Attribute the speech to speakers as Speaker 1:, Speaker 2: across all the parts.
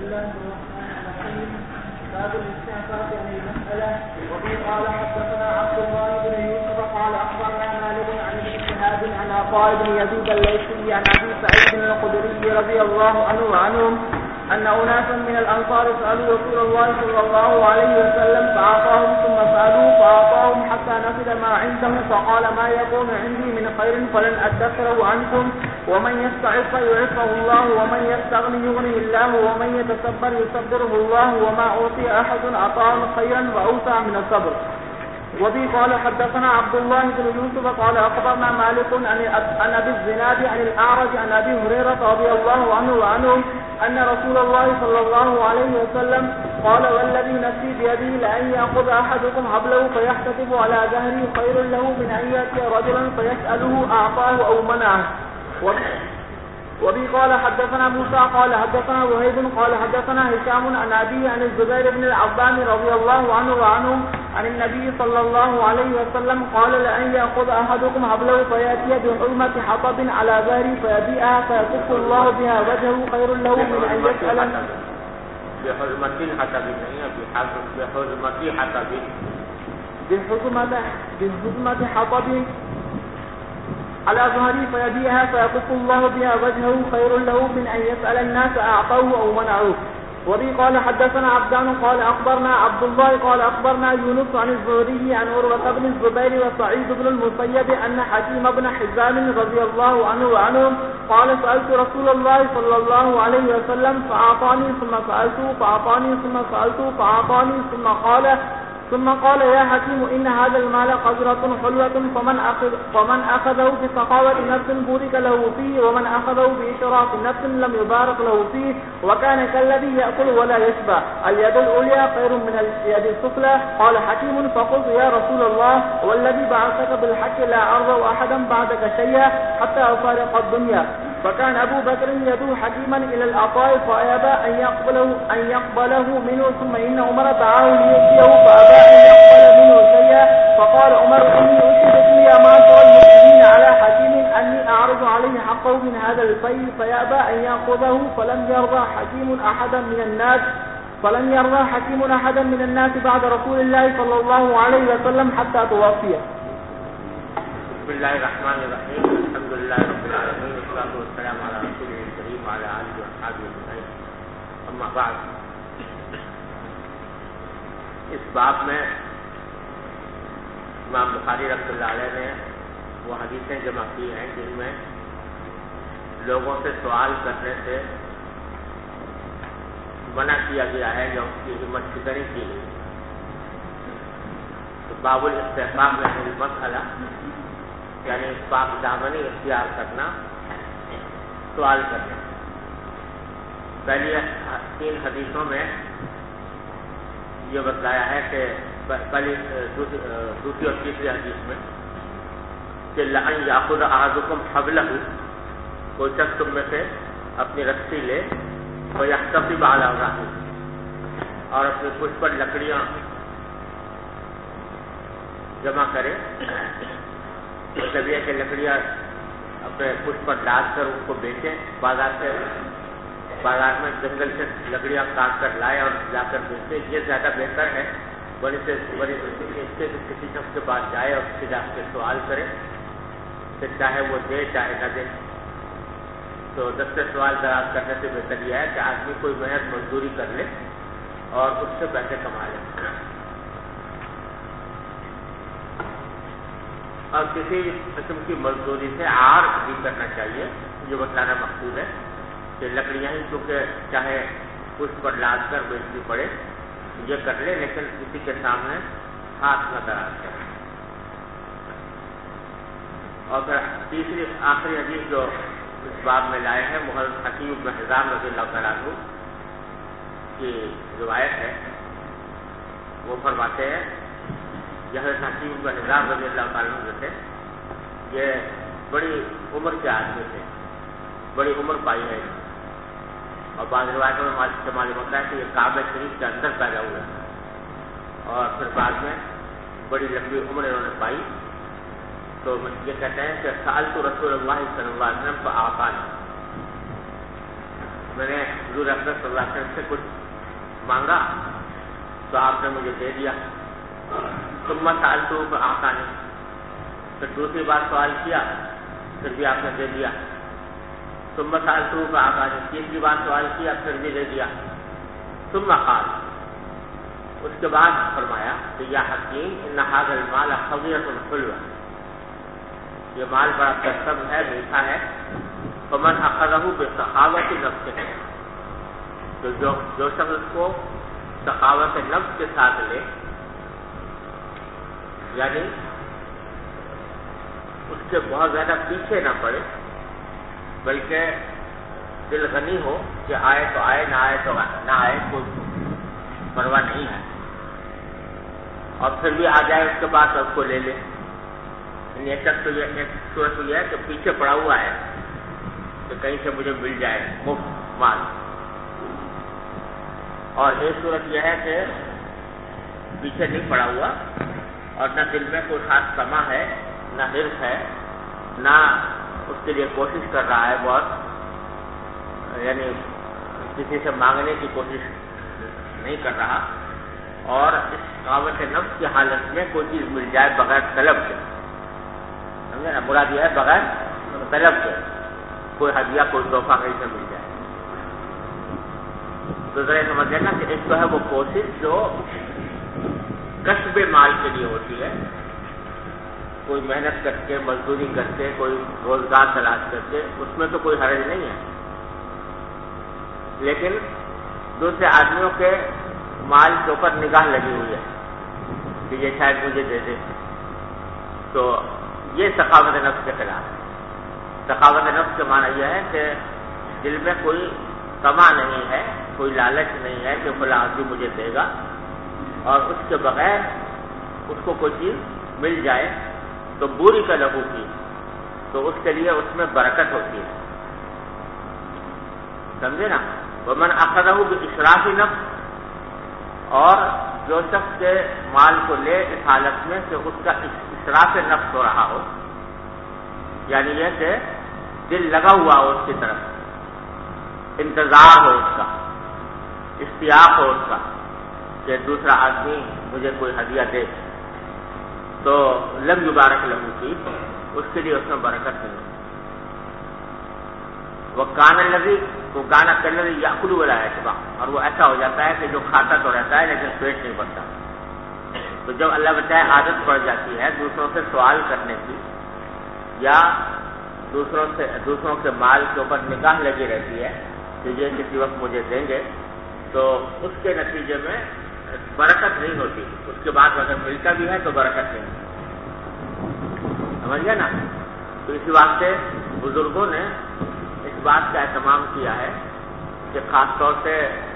Speaker 1: الله الرحمن الرحيم. باب الاستعفاف عن المسألة. وفي قال حدثنا عبد الله بن يوسف قال أخبرنا مالك عن ابن شهاب عن عطاء بن يزيد الليثي عن أبي سعيد الخدري رضي الله عنه وعنهم أن أناسا من الأنصار سألوا رسول الله صلى الله عليه وسلم فأعطاهم ثم سألوا فأعطاهم حتى نفد ما عنده فقال ما يكون عندي من خير فلن أدخره عنكم ومن يستعف يعفه الله ومن يستغني يغنيه الله ومن يتصبر يصبره الله وما أعطي أحد عطاء خيرا وأوسع من الصبر. وفي قال حدثنا عبد الله بن يوسف قال أخبرنا مالك عن أبي الزناد عن الأعرج عن أبي هريرة رضي الله عنه وعنهم أن رسول الله صلى الله عليه وسلم قال والذي نفسي بيده لأن يأخذ أحدكم حبله فيحتسب على ظهره خير له من أن يأتي رجلا فيسأله أعطاه أو منعه. وبي قال حدثنا موسى قال حدثنا وهيب قال حدثنا هشام عن أبيه عن الزبير بن العوام رضي الله عنه وعنهم عن النبي صلى الله عليه وسلم قال لأن يأخذ أحدكم حبله فيأتي بحلمة حطب على ظهره فيبيعها فيكف الله بها وجهه خير له من أن يسأل
Speaker 2: بحلمة حطب
Speaker 1: بحلمة حطب على ظهري فيبيعها فيكف الله بها وجهه خير له من أن يسأل الناس أعطوه أو منعوه. وبي قال حدثنا عبدان قال أخبرنا عبد الله قال أخبرنا يونس عن الزهري عن عروة بن الزبير وسعيد بن المسيب أن حكيم بن حزام رضي الله عنه وعنهم قال سألت رسول الله صلى الله عليه وسلم فأعطاني ثم سألته فأعطاني ثم سألته فأعطاني ثم قال يا حكيم إن هذا المال قذرة حلوة فمن أخذه بسخاوة نفس بورك له فيه ومن أخذه بإشراف نفس لم يبارك له فيه وكان كالذي يأكل ولا يشبع اليد العليا خير من اليد السفلى. قال حكيم فقلت يا رسول الله والذي بعثك بالحق لا أرضى أحدا بعدك شيئا حتى أفارق الدنيا. فكان أبو بكر يدعو حكيما إلى العطاء فأبى أن يقبله منه ثم إن عمر دعاه ليؤتيه فأبى أن يقبل منه شيئا. فقال عمر إني أشهدكم يا معشر المسلمين على حكيم أني أعرض عليه حقه من هذا الفيء فيأبى أن يأخذه فلم يرضى حكيم أحدا من الناس بعد رسول الله صلى الله عليه وسلم حتى توفي.
Speaker 2: بسم الله الرحمن الرحيم. الحمد لله رب العالمين والصلاة والسلام على رسوله الكريم وعلى آله وأصحابه أجمعين. أما بعد، اس باب میں امام بخاری رحمۃ اللہ علیہ نے وہ حدیثیں جمع کی ہیں جن میں لوگوں سے سوال کرنے سے منع کیا گیا ہے یا اس کی ہمت شکنی کی گئی. تو باب الاستحباب میں مسئلہ یعنی پاک دامنی اختیار کرنا، سوال کرنا. پہلی 3 حدیثوں میں یہ بتایا ہے کہ پہلی دوسری اور تیسری حدیث میں کہ لأن یأخذ احدکم حبلہ، کوئی شخص تم میں سے اپنی رسی لے ویحتسب علی ظہرہ، اور اپنی پشت پر لکڑیاں جمع کرے. مطلب یہ کہ لکڑیاں اپنے پشت پر ڈال کر ان کو بیچیں، بازار میں جنگل سے لکڑیاں کاٹ کر لائے اور جا کر بیچیں. یہ زیادہ بہتر ہے بڑی سے کسی شخص کے پاس جائے اور اس سے سوال کرے کہ چاہے وہ دے چاہے نہ دے. تو 10 سے سوال دراز کرنے سے بہتر یہ ہے کہ آدمی کوئی محض مزدوری کر لے اور اس سے پیسے کما لے. اور کسی قسم کی مزدوری سے عار بھی کرنا چاہیے. یہ بتلانا مقصود ہے کہ لکڑیاں ہی چونکہ چاہے اس پر لاد کر بیچنی پڑے یہ کر لے، لیکن کسی کے سامنے ہاتھ نہ دراز کرے. اور پھر تیسری آخری حدیث جو اس باب میں لائے ہیں محمد حکیم بن حزام رضی اللہ تعالیٰ عنہ کی روایت ہے. وہ فرماتے ہیں حضرت حکیم بن حزام رضی اللہ تعالیٰ عنہ تھے، یہ بڑی عمر کے آدمی تھے، بڑی عمر پائی ہے. اور بعض روایتوں میں معلوم ہوتا ہے کہ یہ کعبہ شریف کے اندر پیدا ہوئے اور پھر بعد میں بڑی لمبی عمر انہوں نے پائی. تو یہ کہتے ہیں کہ سألت رسول اللہ صلی اللہ علیہ وسلم فأعطانی، میں نے حضور اکرم صلی اللہ علیہ وسلم سے کچھ مانگا تو آپ نے مجھے دے دیا. ثم سألته فأعطاني. پھر دوسری بار سوال کیا پھر بھی آپ نے دے دیا. ثم سألته فأعطاني. تیسری بار سوال کیا پھر بھی دے دیا. ثم قال. اس کے بعد فرمایا کہ یا حکیم ان هذا المال خضرة حلوة. یہ مال بڑا کسب ہے، میٹھا ہے. فمن اخذه بسخاوة نفسه. تو جو شخص اس کو سخاوت نفس کے ساتھ لے، یعنی اس کے بہت زیادہ پیچھے نہ پڑے، بلکہ دل غنی ہو کہ آئے تو آئے، نہ آئے تو نہ آئے، کوئی پرواہ نہیں ہے، اور پھر بھی آ جائے اس کے بعد اس کو لے لے. ایک صورت یہ ہے کہ پیچھے پڑا ہوا ہے کہ کہیں سے مجھے مل جائے مفت مال، اور ایک صورت یہ ہے کہ پیچھے نہیں پڑا ہوا اور نہ دل میں کوئی خاص طمع ہے، نہ حرص ہے، نہ اس کے لیے کوشش کر رہا ہے بہت، یعنی کسی سے مانگنے کی کوشش نہیں کر رہا، اور اس قوت نفس کی حالت میں کوئی چیز مل جائے بغیر طلب کے. سمجھے نا، مراد یہ ہے بغیر طلب کے کوئی ہدیہ کوئی تحفہ کہیں سے مل جائے. تو ذرا سمجھ لینا کہ ایک تو ہے وہ کوشش جو کسب مال کے لیے ہوتی ہے، کوئی محنت کر کے، مزدوری کر کے، کوئی روزگار تلاش کر کے، اس میں تو کوئی حرج نہیں ہے. لیکن دوسرے آدمیوں کے مال کے اوپر نگاہ لگی ہوئی ہے کہ یہ شاید مجھے دے دے، تو یہ سخاوت نفس کے خلاف ہے. سخاوت نفس کے معنی یہ ہے کہ دل میں کوئی طمع نہیں ہے، کوئی لالچ نہیں ہے کہ فلاں آدمی مجھے دے گا، اور اس کے بغیر اس کو کوئی چیز مل جائے تو بوری کا لہو کی، تو اس کے لیے اس میں برکت ہوتی ہے. سمجھے نا. ومن اخذہ باشراف نفس. اور جو شخص کے مال کو لے اس حالت میں کہ اس کا اسراف نفس ہو رہا ہو، یعنی یہ کہ دل لگا ہوا ہو اس کی طرف، انتظار ہو اس کا، اشتیاق ہو اس کا کہ دوسرا آدمی مجھے کوئی ہدیہ دے، تو لم یبارک لہو کی، اس کے لیے اس میں برکت نہیں. وکان الذی وکان کالذی یاکل ولا یشبع. اور وہ ایسا ہو جاتا ہے کہ جو کھاتا تو رہتا ہے لیکن پیٹ نہیں بھرتا. تو جب اللہ بچائے عادت پڑ جاتی ہے دوسروں سے سوال کرنے کی، یا دوسروں کے مال کے اوپر نگاہ لگی رہتی ہے کہ یہ کسی وقت مجھے دیں گے، تو اس کے نتیجے میں برکت نہیں ہوتی. اس کے بعد اگر ملتا بھی ہے تو برکت نہیں ہوتی. سمجھ گئے نا. تو اسی واسطے بزرگوں نے اس بات کا اہتمام کیا ہے کہ خاص طور سے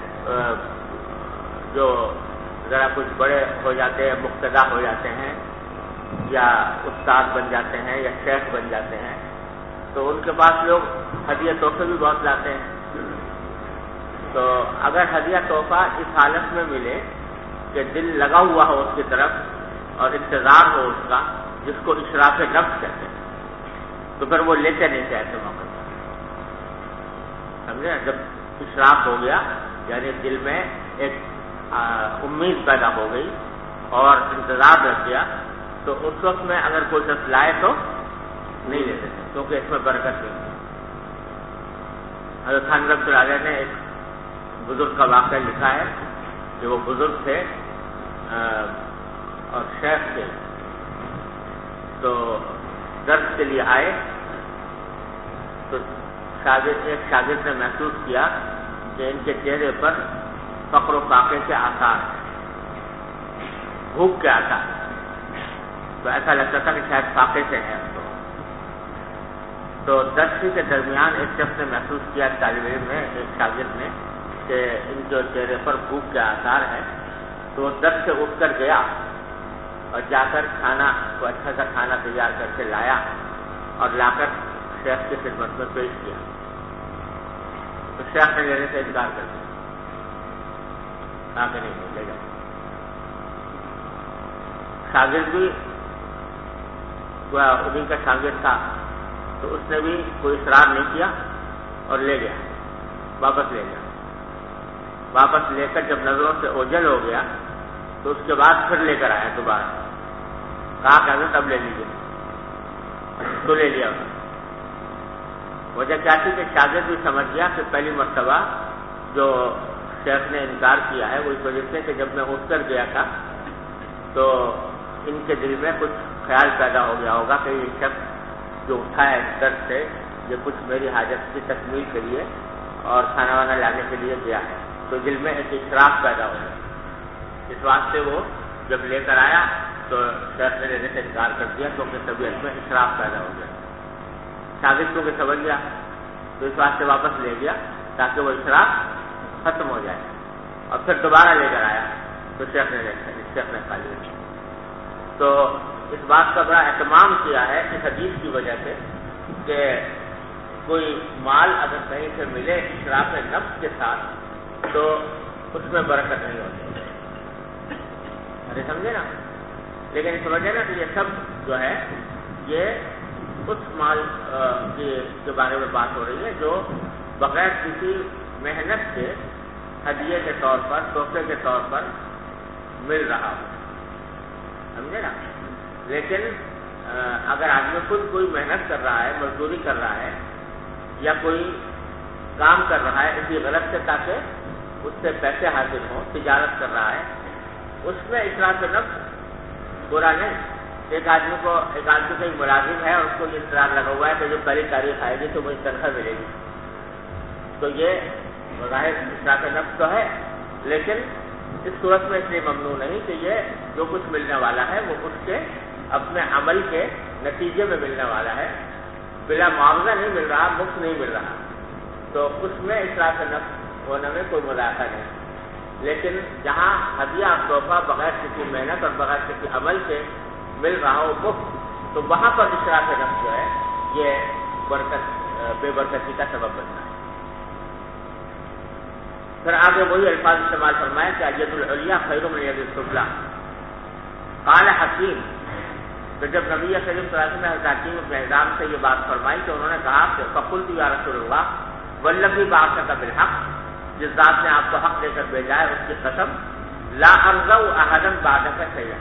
Speaker 2: جو ذرا کچھ بڑے ہو جاتے ہیں، مقتدا ہو جاتے ہیں، یا استاد بن جاتے ہیں، یا شیخ بن جاتے ہیں، تو ان کے پاس لوگ ہدیہ تحفے بھی بہت لاتے ہیں. تو اگر ہدیہ تحفہ اس حالت میں ملے کہ دل لگا ہوا ہو اس کی طرف اور انتظار ہو اس کا، جس کو اشراف نفس کہتے ہیں، تو پھر وہ لیتے نہیں تھے ایسے موقع. سمجھے. جب اشراف ہو گیا یعنی دل میں ایک امید پیدا ہو گئی اور انتظار رکھ گیا، تو اس وقت میں اگر کوئی شخص لائے تو نہیں لیتے تھے، کیونکہ اس میں برکت نہیں. حضرت خان رحمۃ اللہ علیہ نے ایک بزرگ کا واقعہ لکھا ہے کہ وہ بزرگ تھے اور شیخ تھے، تو درس کے لیے آئے، تو ایک شاگرد نے محسوس کیا کہ ان کے چہرے پر فقر و فاقے کے آثار، بھوک کے آثار. تو ایسا لگتا تھا کہ شاید فاقے سے ہیں. تو درس کے درمیان ایک شخص نے محسوس کیا، طالب علم نے، ایک شاگرد نے، کہ ان کے چہرے پر بھوک کے آثار ہیں. تو وہ درس سے اٹھ کر گیا اور جا کر کھانا کو اچھا سا کھانا تیار کر کے لایا اور لا کر شیخ کی خدمت میں پیش کیا. تو شیخ نے لینے سے انکار کر دیا، کہا کہ نہیں لے جاؤ. شاگرد بھی انہیں کا شاگرد تھا، تو اس نے بھی کوئی اصرار نہیں کیا اور لے گیا. واپس لے گیا. واپس لے کر جب نظروں سے اوجھل ہو گیا تو اس کے بعد پھر لے کر آیا دوبارہ. کہا کہ حضرت اب لے لیجیے. تو لے لیا. وجہ کیا تھی کہ شاگرد بھی سمجھ گیا کہ پہلی مرتبہ جو شیخ نے انکار کیا ہے وہ اس وجہ سے کہ جب میں اٹھ کر گیا تھا تو ان کے دل میں کچھ خیال پیدا ہو گیا ہوگا کہ یہ شخص جو اٹھا ہے درد سے یہ کچھ میری حاجت کی تکمیل کے لیے اور کھانا وانا لانے کے لیے گیا ہے. تو دل میں ایک اشراف پیدا ہو گیا. اس واسطے وہ جب لے کر آیا تو شیخ نے لینے سے انکار کر دیا کیونکہ طبیعت میں اشراف پیدا ہو گیا. شاگرد کو سمجھ گیا تو اس واسطے واپس لے گیا تاکہ وہ اشراف ختم ہو جائے. اور پھر دوبارہ لے کر آیا تو شیخ نے کھا لیا. تو اس بات کا بڑا اہتمام کیا ہے اس حدیث کی وجہ سے کہ کوئی مال اگر کہیں سے ملے اشراف نفس کے ساتھ تو اس میں برکت نہیں ہوتی. ارے سمجھے نا. لیکن سمجھے نا کہ یہ سب جو ہے یہ اس مال کے بارے میں بات ہو رہی ہے جو بغیر کسی محنت کے ہدیے کے طور پر تحفے کے طور پر مل رہا ہو. سمجھے نا. لیکن اگر آدمی خود کوئی محنت کر رہا ہے مزدوری کر رہا ہے یا کوئی کام کر رہا ہے اسی غلط سے تاکہ اس سے پیسے حاصل ہوں تجارت کر رہا ہے اس میں اسراف نفس برا نہیں. ایک آدمی کہیں ملازم ہے اور اس کو یہ اصرار لگا ہوا ہے کہ جو پہلی تاریخ آئے گی تو مجھے تنخواہ ملے گی تو یہ بظاہر اسراف نفس تو ہے لیکن اس صورت میں اس لیے ممنوع نہیں کہ یہ جو کچھ ملنے والا ہے وہ اس کے اپنے عمل کے نتیجے میں ملنے والا ہے. بلا معاوضہ نہیں مل رہا مفت نہیں مل رہا تو اس میں اسراف نفس ہونے میں کوئی مذاکرہ نہیں. لیکن جہاں ہدیہ تحفہ بغیر کسی محنت اور بغیر کسی عمل کے مل رہا ہو مفت تو وہاں پر اسراف نفس جو ہے یہ بے برکتی کا سبب بنتا ہے. پھر آگے وہی الفاظ استعمال فرمائے کہ ید العلیٰ خیر من ید السفلیٰ. قال حکیم. تو جب نبی کریم صلی اللہ علیہ وسلم نے حضرت حکیم بن حزام سے یہ بات فرمائی تو انہوں نے کہا کہ فقلت یا رسول اللہ والذی بعثک بالحق جس ذات نے آپ کو حق دے کر بھیجا ہے اس کی قسم لا ارضع احدا بعدک شیئا.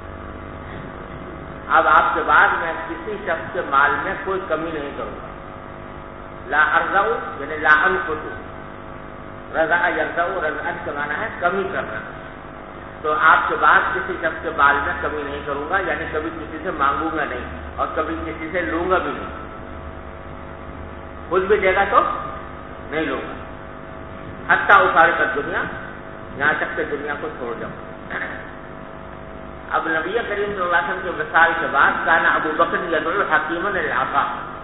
Speaker 2: اب آپ کے بعد میں کسی شخص کے مال میں کوئی کمی نہیں کروں گا. لا ارضع یعنی لا انقص. رضا یرضع رضا کا معنی ہے کمی کرنا. تو آپ کے بعد کسی شخص کے مال میں کمی نہیں کروں گا یعنی کبھی کسی سے مانگوں گا نہیں اور کبھی کسی سے لوں گا بھی نہیں. خود بھی دے گا تو نہیں لوں گا. حتیٰ اخاڑ کر دنیا یہاں تک کہ دنیا کو چھوڑ جاؤں. اب نبی کریم صلی اللہ علیہ وسلم کے وصال کے بعد کان ابو بکر یدعو حکیما للعطاء.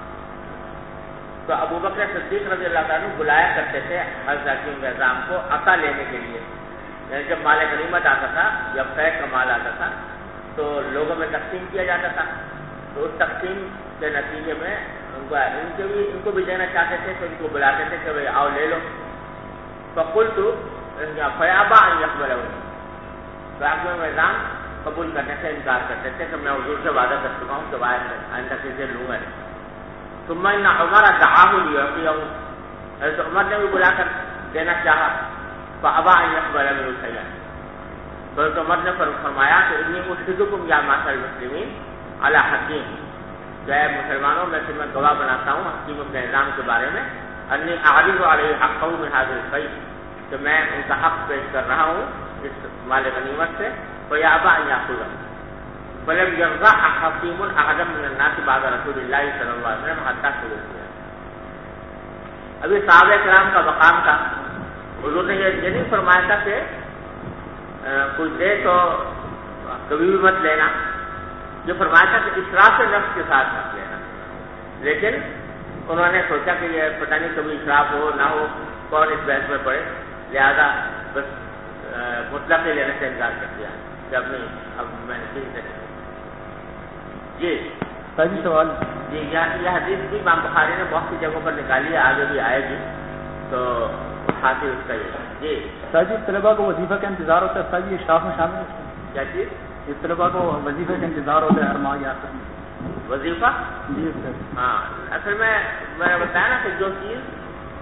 Speaker 2: تو ابو بکر صدیق رضی اللہ تعالیٰ بلایا کرتے تھے حضرت حکیم بن حزام کو عطا لینے کے لیے. یعنی جب مال غنیمت آتا تھا یا فیض کا مال آتا تھا تو لوگوں میں تقسیم کیا جاتا تھا. تو اس تقسیم کے نتیجے میں ان کو بھی دینا چاہتے تھے تو ان کو بلاتے تھے کہ بھائی آؤ لے لو. فقلت فیابا ان یقبلہ. تو حکیم بن حزام قبول کرنے سے انکار کرتے تھے کہ میں حضور سے وعدہ کر چکا ہوں کہ آئندہ کسی لوں گا نہیں. ثم ان عمر دعاه ليعطيه. حضرت عمر نے بھی بلا کر دینا چاہا فابا ان يقبل منه شيئا. تو حضرت عمر نے فرمایا کہ انی اشهدکم یا معاشر المسلمین علی حکیم. کہ مسلمانوں میں سے میں گواہ بناتا ہوں حکیم بن حزام کے بارے میں انی اعرض علیہ حقه من هذا الفیء کہ میں ان کا حق پیش کر رہا ہوں اس مال غنیمت سے. فیابا ان یاخذه فلم يرضع حکیم احدا من الناس بعد رسول اللہ صلی اللہ علیہ وسلم حتى توفي. ابھی صحابہ کرام کا مقام تھا. حضور نے یہ نہیں فرمایا تھا کہ کچھ دے تو کبھی بھی مت لینا. یہ فرمایا تھا کہ اسراف نفس کے ساتھ مت لینا. لیکن انہوں نے سوچا کہ یہ پتہ نہیں کبھی اسراف ہو نہ ہو کون اس بحث میں پڑے لہذا بس مطلق لینے سے انکار کر دیا کہ اب میں نے کسی سے جی
Speaker 1: پہلی سوال
Speaker 2: جی یہ حدیث بھی امام بخاری نے بہت سی جگہوں پر نکالی ہے آگے بھی آئے گی تو حاصل اس کا یہ جی.
Speaker 1: سر طلباء کو وظیفہ کا انتظار ہوتا ہے سر یہ اشراف میں شامل ہے.
Speaker 2: کیا چیز؟
Speaker 1: یہ طلباء کو وظیفے کا انتظار ہوتا ہے ہر ماہ یا سر
Speaker 2: وظیفہ.
Speaker 1: جی سر.
Speaker 2: ہاں اصل میں نے بتایا نا کہ جو چیز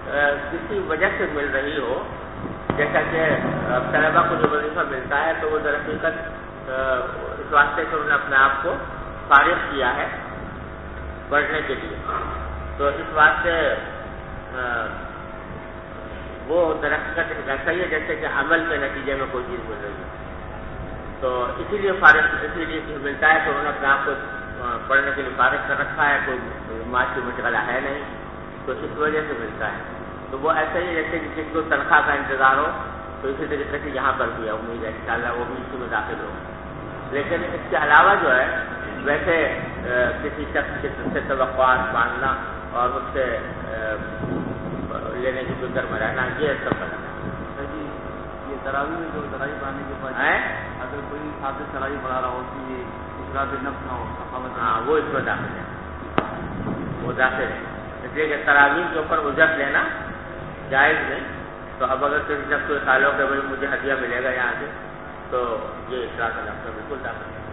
Speaker 2: کسی وجہ سے مل رہی ہو، جیسا کہ طلبا کو جو وظیفہ ملتا ہے تو وہ در حقیقت اس واسطے کہ انہوں نے اپنے آپ کو فارغ کیا ہے پڑھنے کے لیے، تو اس واسطے وہ در حقیقت ایسا ہی ہے جیسے کہ عمل کے نتیجے میں کوئی چیز مل رہی ہے، تو اسی لیے فارغ اسی لیے ملتا ہے تو انہوں نے اپنے آپ کو پڑھنے کے لیے فارغ کر رکھا ہے، کوئی معاشی مشغلہ ہے نہیں، تو اس وجہ سے ملتا ہے۔ تو وہ ایسا ہی جیسے کہ کسی کو تنخواہ کا انتظار ہو، تو اسی طریقے سے یہاں پر بھی امید ہے انشاءاللہ وہ بھی اسی میں داخل ہو۔ لیکن اس کے علاوہ جو ہے ویسے کسی شخص سے توقعات باندھنا اور اس سے لینے کی فکر میں رہنا، یہ سب غلط ہے۔
Speaker 3: جی یہ تراویح میں جو تراویح پڑھنے کے بعد اگر کوئی حافظ تراویح پڑھا رہا ہو کہ یہ اشراف نفس نہ ہو،
Speaker 2: ہاں وہ اس میں داخل ہے، وہ داخل ہے، اس لیے کہ تراویح کے اوپر اجرت لینا جائز نہیں۔ تو اب اگر کسی شخص کو خیال ہو کہ بھائی مجھے ہدیہ ملے گا یہاں سے، تو یہ اشراف نفس میں بالکل داخل ہے۔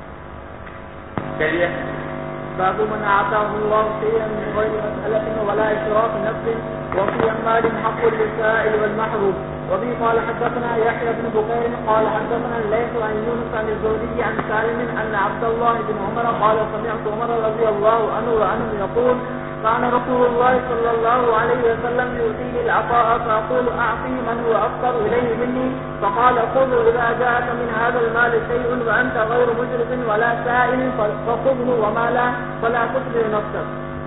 Speaker 2: چلیے
Speaker 1: باب من آتاه الله شيئا من غير مسألة ولا إشراف نفس وفي أموال حق للسائل والمحروم. وبه قال حدثنا يحيى بن بكير قال حدثنا الليث عن يونس عن الزهري عن سالم أن عبد الله بن عمر قال سمعت عمر رضي الله عنه وعنه يقول كان رسول الله صلى الله عليه وسلم يؤتيني العطاء فأقول أعطي من هو أفقر إليه مني فقال خذ إذا جاءك من هذا المال شيء وأنت غير مجرف ولا سائل فخذه وما لا فلا تخبر نفسك.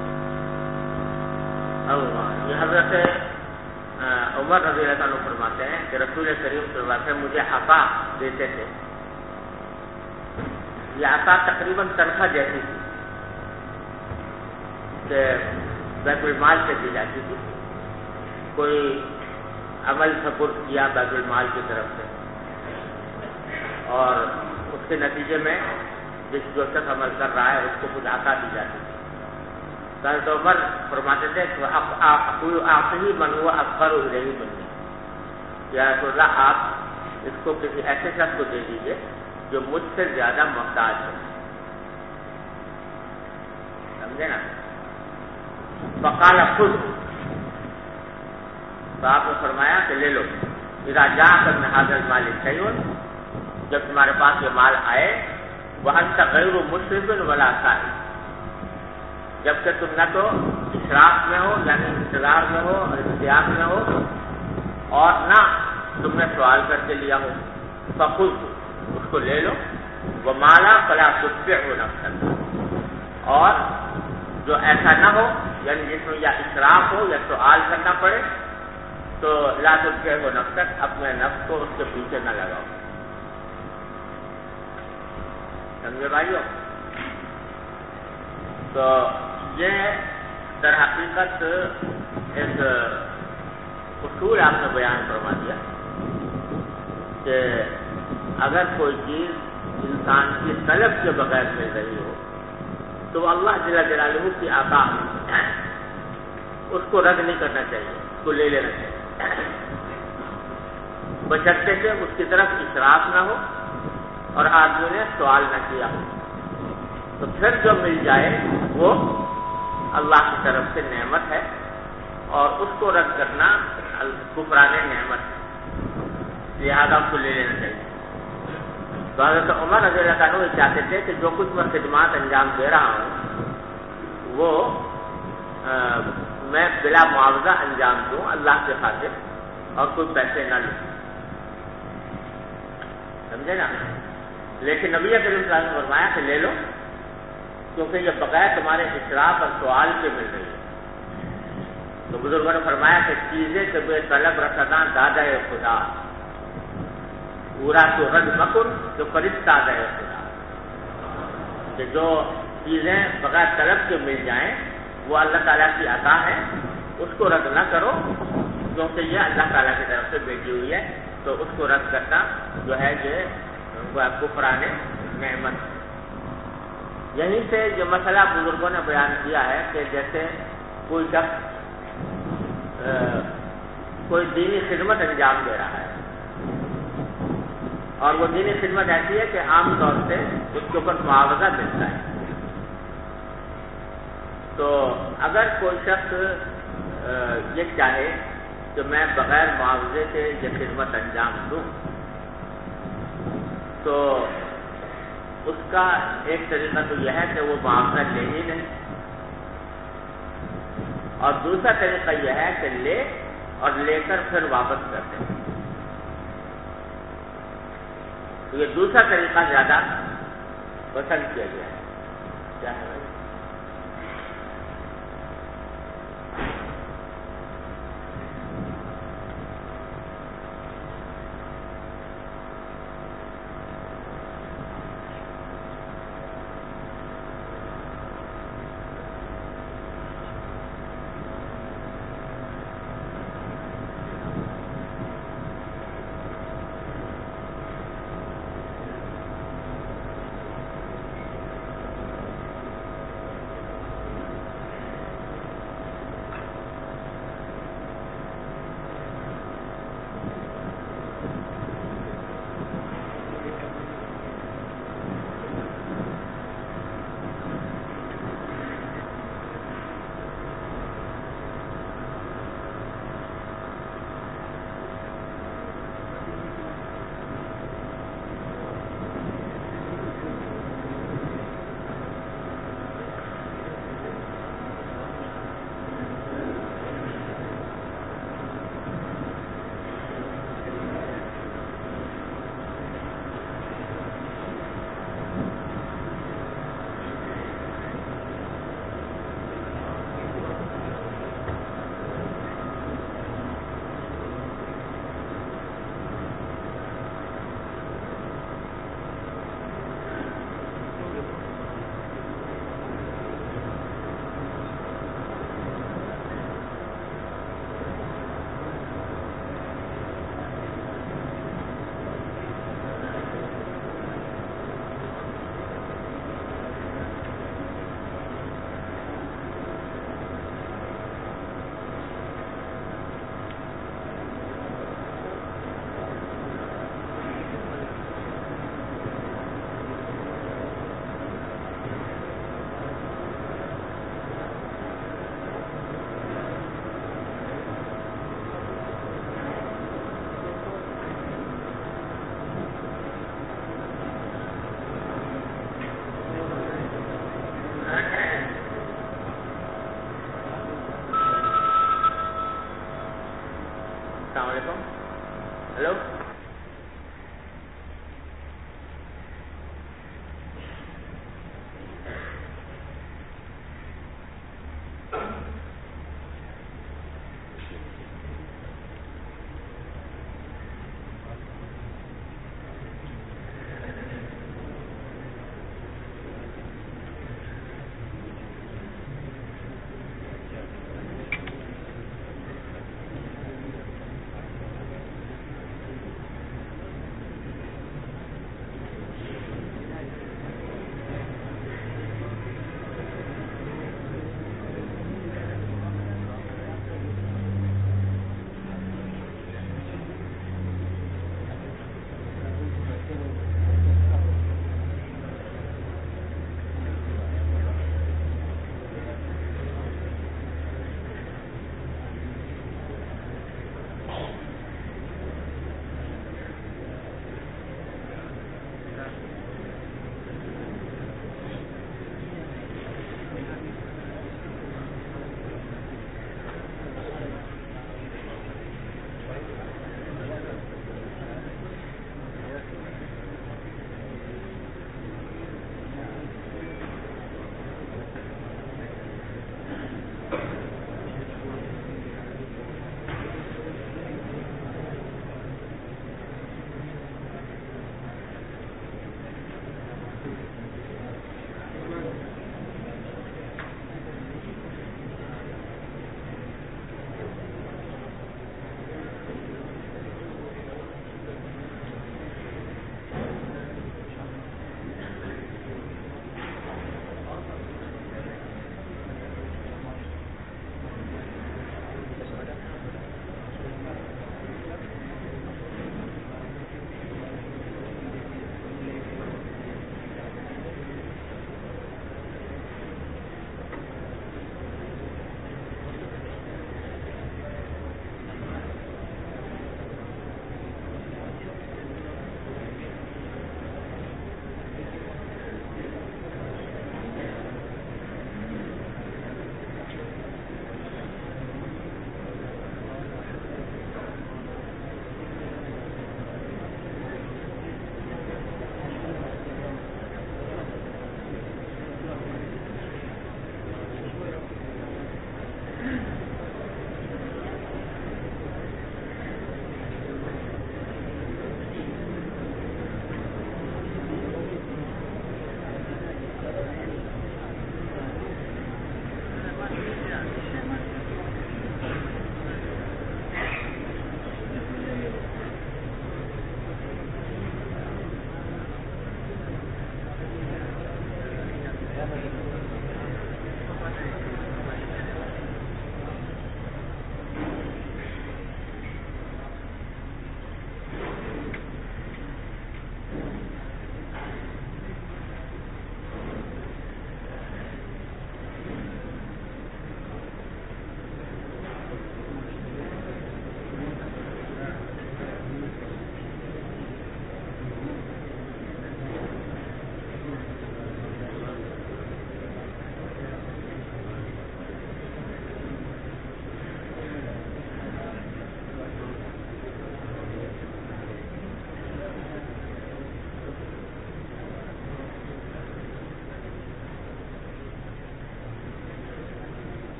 Speaker 2: یہ حضرت عمر رضی اللہ عنہ فرماتے ہیں کہ رسول کریم صلی اللہ علیہ وسلم مجھے عطا دیتے تھے، یہ عطا تقریباً تنخواہ جیسی تھی کہ بیت المال سے دی جاتی تھی، کوئی عمل سپرد کیا بیت المال کی طرف سے اور اس کے نتیجے میں جو شخص عمل کر رہا ہے اس کو کچھ عطا دی جاتی تھی۔ حضرت عمر فرماتے تھے کہ آپ ہی من ہوا افقر الیہ منی، یا رسول اللہ آپ اس کو کسی ایسے شخص کو دے دیجیے جو مجھ سے زیادہ محتاج ہے، سمجھے نا؟ فقال خذ، تو آپ نے فرمایا کہ لے لو، اذا جاءک من ھذا المال شیء، جب تمہارے پاس یہ مال آئے، وانت غیر مشرف ولا سائل، جبکہ تم نہ تو اشراف میں ہو یعنی انتظار میں ہو اور احتیاط میں ہو اور نہ تم نے سوال کر کے لیا ہو، فخذ، اس کو لے لو، ومالا فلا تتبعه نفسك، اور جو ایسا نہ ہو یعنی جس میں یا اشراف ہو یا سوال کرنا پڑے تو لا تتبعه نفسك، اپنے نفس کو اس کے پیچھے نہ لگاؤ، سمجھے بھائیو؟ تو یہ در حقیقت ایک اصول آپ نے بیان فرما دیا کہ اگر کوئی چیز انسان کی طلب کے بغیر مل رہی ہو تو اللہ جل جلالہ کی عطا اس کو رد نہیں کرنا چاہیے، اس کو لے لینا چاہیے، بشرطے کہ اس کی طرف اشراف نہ ہو اور آدمی نے سوال نہ کیا ہو، تو پھر جو مل جائے وہ اللہ کی طرف سے نعمت ہے اور اس کو رد کرنا کفران نعمت ہے، لہذا اس کو لے لینا چاہیے۔ تو حضرت عمر رضی اللہ عنہ یہ چاہتے تھے کہ جو کچھ میں خدمات انجام دے رہا ہوں وہ میں بلا معاوضہ انجام دوں اللہ کے خاطر اور کوئی پیسے نہ لوں، سمجھے نا؟ لیکن نبی کریم صلی اللہ علیہ وسلم نے فرمایا کہ لے لو، کیونکہ یہ بغیر تمہارے اشراف اور سوال کے مل رہی ہے۔ تو بزرگوں نے فرمایا کہ چیزیں کہ بے طلب رکھنا دادا خدا، پورا تو رد مکن جو فرشتہ دے خدا، کہ جو چیزیں بغیر طلب کے مل جائیں وہ اللہ تعالیٰ کی عطا ہے، اس کو رد نہ کرو کیونکہ یہ اللہ تعالیٰ کی طرف سے بھیجی ہوئی ہے، تو اس کو رد کرنا جو ہے یہ کفران نعمت۔ یہیں سے جو مسئلہ بزرگوں نے بیان کیا ہے کہ جیسے کوئی شخص کوئی دینی خدمت انجام دے رہا ہے اور وہ دینی خدمت ایسی ہے کہ عام طور سے اس کے اوپر معاوضہ ملتا ہے، تو اگر کوئی شخص یہ چاہے کہ میں بغیر معاوضے سے یہ خدمت انجام دوں تو اس کا ایک طریقہ تو یہ ہے کہ وہ معاوضہ لے ہی نہیں، اور دوسرا طریقہ یہ ہے کہ لے اور لے کر پھر واپس کر دے. تو یہ دوسرا طریقہ زیادہ پسند کیا گیا ہے. کیا ہے بھائی؟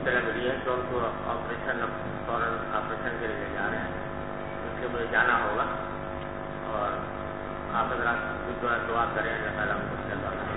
Speaker 2: اطلاع ملی ہے کہ ان کو آپریشن فوراً آپریشن کے لیے جا رہے ہیں، اس لیے مجھے جانا ہوگا، اور آپ حضرات بھی دعا کریں اللہ تعالیٰ ان کو